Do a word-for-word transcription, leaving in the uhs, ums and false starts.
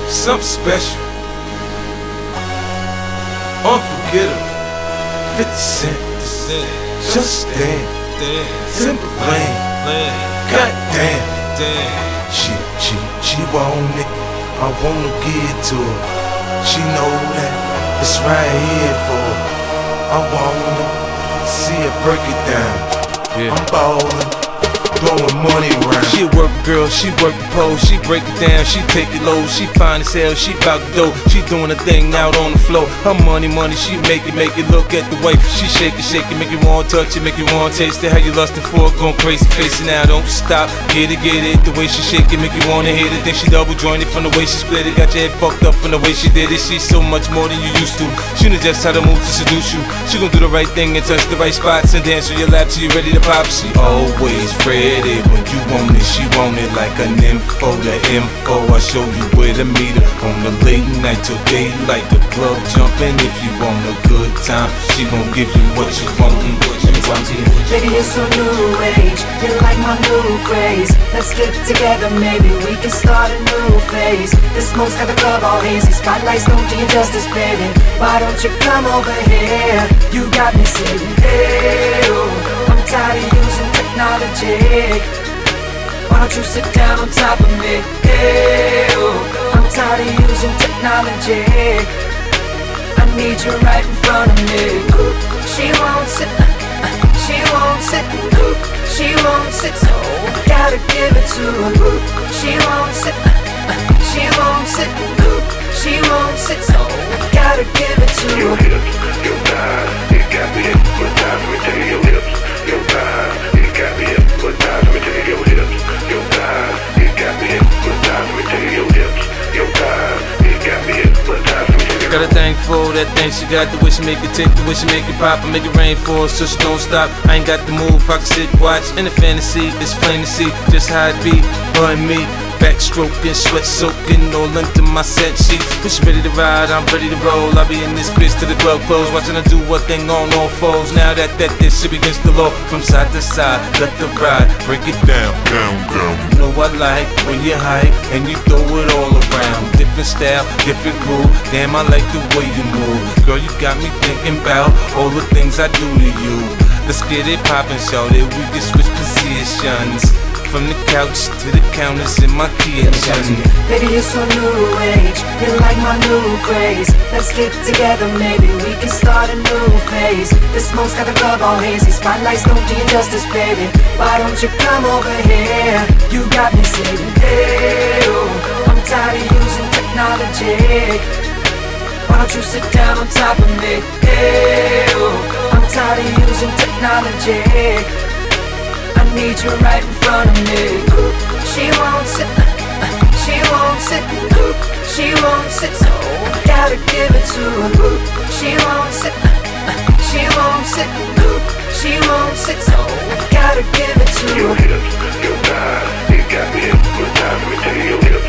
something special, unforgettable. fifty cent, just damn, Timberland, goddamn. She, she, she want it, I wanna give it to her. She know that it's right here for her. I wanna see her break it down. Yeah. I'm ballin', throwing money around. She a work girl, she work the pole, she break it down, she take it low, she fine as hell, she bout the dough, she doing her thing out on the floor. Her money, money, she make it, make it. Look at the way she shake it, shake it, make you wanna touch it, make you wanna taste it. How you lustin' for it, going crazy, face it now, don't stop. Get it, get it, the way she shake it, make you wanna hit it. Then she double jointed from the way she split it, got your head fucked up from the way she did it. She's so much more than you used to. She knows just how to move to seduce you. She gon' do the right thing and touch the right spots and dance on your lap till you ready to pop. She always ready when you want it, she want it like an info, the info. I show you where to meet her on the late night till daylight. The club jumping if you want a good time. She gon' give you what you want and what you want. Baby, you're so new age, you're like my new craze. Let's get together, maybe we can start a new phase. The smoke's got the club all hazy, spotlights don't do you justice, baby. Why don't you come over here? You got me saying, hey, oh, I'm tired of using technology. Why don't you sit down on top of me? Hey, oh, I'm tired of using technology. I need you right in front of me. She won't sit, she won't sit, she won't sit, so I gotta give it to her. She won't sit, she won't sit, she won't sit, so I gotta give it to her. Your hips, your thighs, it got me hypnotized. Let me tell you, your hips, your thighs, it got me hypnotized. Let me tell you, your hips, your thighs, it got me hypnotized. Let me tell you, your hips, your thighs, it got me hypnotized. Got a thing for that thing she got, the way she make it tick, the way she make it pop, and make it rain for us, so she don't stop. I ain't got the move, I can sit, watch, in the fantasy, it's plain to see just how it be, her and me. Backstroking, sweat soaking, all into my set sheets. When she ready to ride, I'm ready to roll. I be in this bitch till the club close, watching her do what thing on all fours. Now that that this shit begins to low, from side to side, let the ride, break it down, down, down. You know I like when you hype and you throw it all around. Different style, different groove. Damn, I like the way you move. Girl, you got me thinking about all the things I do to you. Let's get it poppin', shorty. We can switch positions. From the couch to the counters in my kitchen. Baby, you're so new age, you're like my new craze. Let's get together, maybe we can start a new phase. The smoke's got the club all hazy, spotlights don't do you justice, baby. Why don't you come over here? You got me saying, hey, oh, I'm tired of using technology. Why don't you sit down on top of me? Hey, oh, I'm tired of using technology. I need you right in front of me. She won't sit, she won't sit, she won't sit, so I gotta give it to her. She won't sit, she won't sit, she won't sit, so I gotta give it to her. Your hips, your thighs, it got me hypnotized. Let me tell you, your hips,